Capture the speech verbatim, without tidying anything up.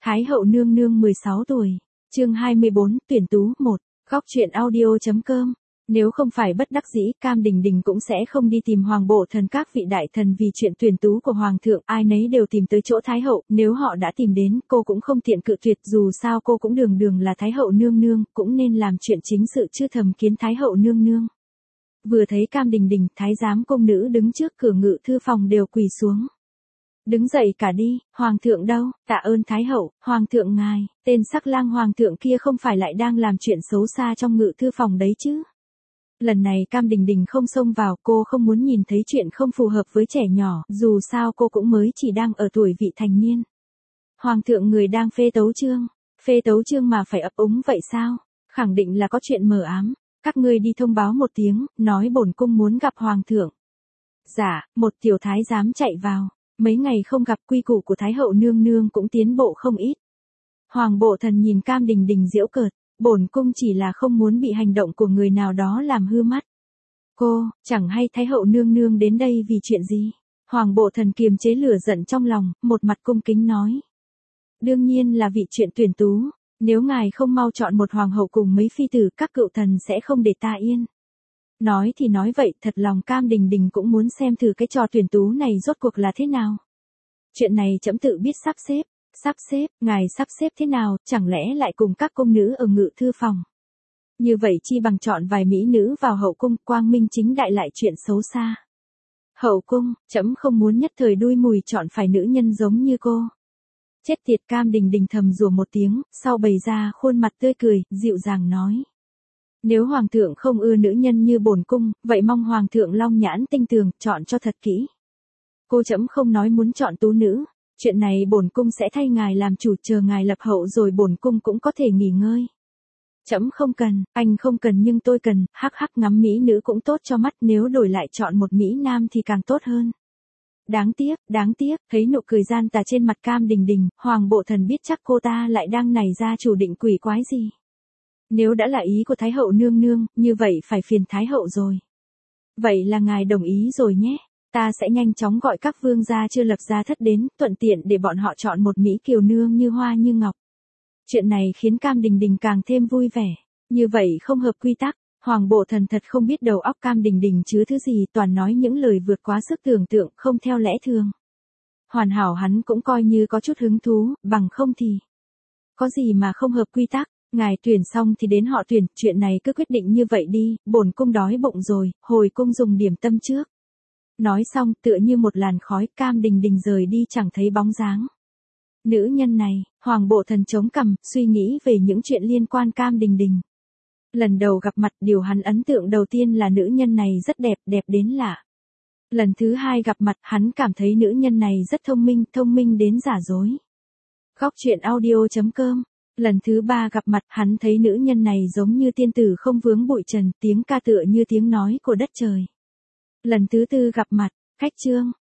Thái hậu nương nương mười sáu tuổi. Chương hai mươi bốn, tuyển tú một. Góc truyện audio.com. Nếu không phải bất đắc dĩ, Cam Đình Đình cũng sẽ không đi tìm Hoàng Bộ Thần các vị đại thần vì chuyện tuyển tú của Hoàng thượng, ai nấy đều tìm tới chỗ Thái hậu, nếu họ đã tìm đến, cô cũng không tiện cự tuyệt, dù sao cô cũng đường đường là Thái hậu nương nương, cũng nên làm chuyện chính sự chứ thầm kiến Thái hậu nương nương. Vừa thấy Cam Đình Đình, Thái giám công nữ đứng trước cửa ngự thư phòng đều quỳ xuống. Đứng dậy cả đi, Hoàng thượng đâu, tạ ơn Thái hậu, Hoàng thượng ngài, tên sắc lang Hoàng thượng kia không phải lại đang làm chuyện xấu xa trong ngự thư phòng đấy chứ. Lần này Cam Đình Đình không xông vào, cô không muốn nhìn thấy chuyện không phù hợp với trẻ nhỏ, dù sao cô cũng mới chỉ đang ở tuổi vị thành niên. Hoàng thượng người đang phê tấu chương, phê tấu chương mà phải ấp úng vậy sao, khẳng định là có chuyện mờ ám, các ngươi đi thông báo một tiếng, nói bổn cung muốn gặp Hoàng thượng. Dạ, một tiểu thái giám chạy vào. Mấy ngày không gặp, quy củ của Thái hậu nương nương cũng tiến bộ không ít. Hoàng Bộ Thần nhìn Cam Đình Đình giễu cợt, bổn cung chỉ là không muốn bị hành động của người nào đó làm hư mắt. Cô, chẳng hay Thái hậu nương nương đến đây vì chuyện gì? Hoàng Bộ Thần kiềm chế lửa giận trong lòng, một mặt cung kính nói. Đương nhiên là vì chuyện tuyển tú, nếu ngài không mau chọn một hoàng hậu cùng mấy phi tử, các cựu thần sẽ không để ta yên. Nói thì nói vậy, thật lòng Cam Đình Đình cũng muốn xem thử cái trò tuyển tú này rốt cuộc là thế nào. Chuyện này trẫm tự biết sắp xếp, sắp xếp, ngài sắp xếp thế nào, chẳng lẽ lại cùng các công nữ ở ngự thư phòng. Như vậy chi bằng chọn vài mỹ nữ vào hậu cung, quang minh chính đại lại chuyện xấu xa. Hậu cung, trẫm không muốn nhất thời đuôi mùi chọn phải nữ nhân giống như cô. Chết tiệt, Cam Đình Đình thầm rủa một tiếng, sau bày ra khuôn mặt tươi cười, dịu dàng nói. Nếu Hoàng thượng không ưa nữ nhân như bổn cung, vậy mong Hoàng thượng long nhãn tinh tường, chọn cho thật kỹ. Cô trẫm không nói muốn chọn tú nữ, chuyện này bổn cung sẽ thay ngài làm chủ, chờ ngài lập hậu rồi bổn cung cũng có thể nghỉ ngơi. Trẫm không cần, anh không cần nhưng tôi cần, hắc hắc, ngắm mỹ nữ cũng tốt cho mắt, nếu đổi lại chọn một mỹ nam thì càng tốt hơn. Đáng tiếc, đáng tiếc, thấy nụ cười gian tà trên mặt Cam Đình Đình, Hoàng Bộ Thần biết chắc cô ta lại đang nảy ra chủ định quỷ quái gì. Nếu đã là ý của Thái hậu nương nương, như vậy phải phiền Thái hậu rồi. Vậy là ngài đồng ý rồi nhé, ta sẽ nhanh chóng gọi các vương gia chưa lập gia thất đến, thuận tiện để bọn họ chọn một mỹ kiều nương như hoa như ngọc. Chuyện này khiến Cam Đình Đình càng thêm vui vẻ, như vậy không hợp quy tắc, Hoàng Bộ Thần thật không biết đầu óc Cam Đình Đình chứ thứ gì, toàn nói những lời vượt quá sức tưởng tượng, không theo lẽ thường. Hoàn hảo hắn cũng coi như có chút hứng thú, bằng không thì. Có gì mà không hợp quy tắc. Ngài tuyển xong thì đến họ tuyển, chuyện này cứ quyết định như vậy đi, bổn cung đói bụng rồi, hồi cung dùng điểm tâm trước. Nói xong, tựa như một làn khói, Cam Đình Đình rời đi chẳng thấy bóng dáng. Nữ nhân này, Hoàng Bộ Thần chống cằm, suy nghĩ về những chuyện liên quan Cam Đình Đình. Lần đầu gặp mặt, điều hắn ấn tượng đầu tiên là nữ nhân này rất đẹp, đẹp đến lạ. Lần thứ hai gặp mặt, hắn cảm thấy nữ nhân này rất thông minh, thông minh đến giả dối. Góc truyện audio.com. Lần thứ ba gặp mặt, hắn thấy nữ nhân này giống như tiên tử không vướng bụi trần, tiếng ca tựa như tiếng nói của đất trời. Lần thứ tư gặp mặt, khách trương,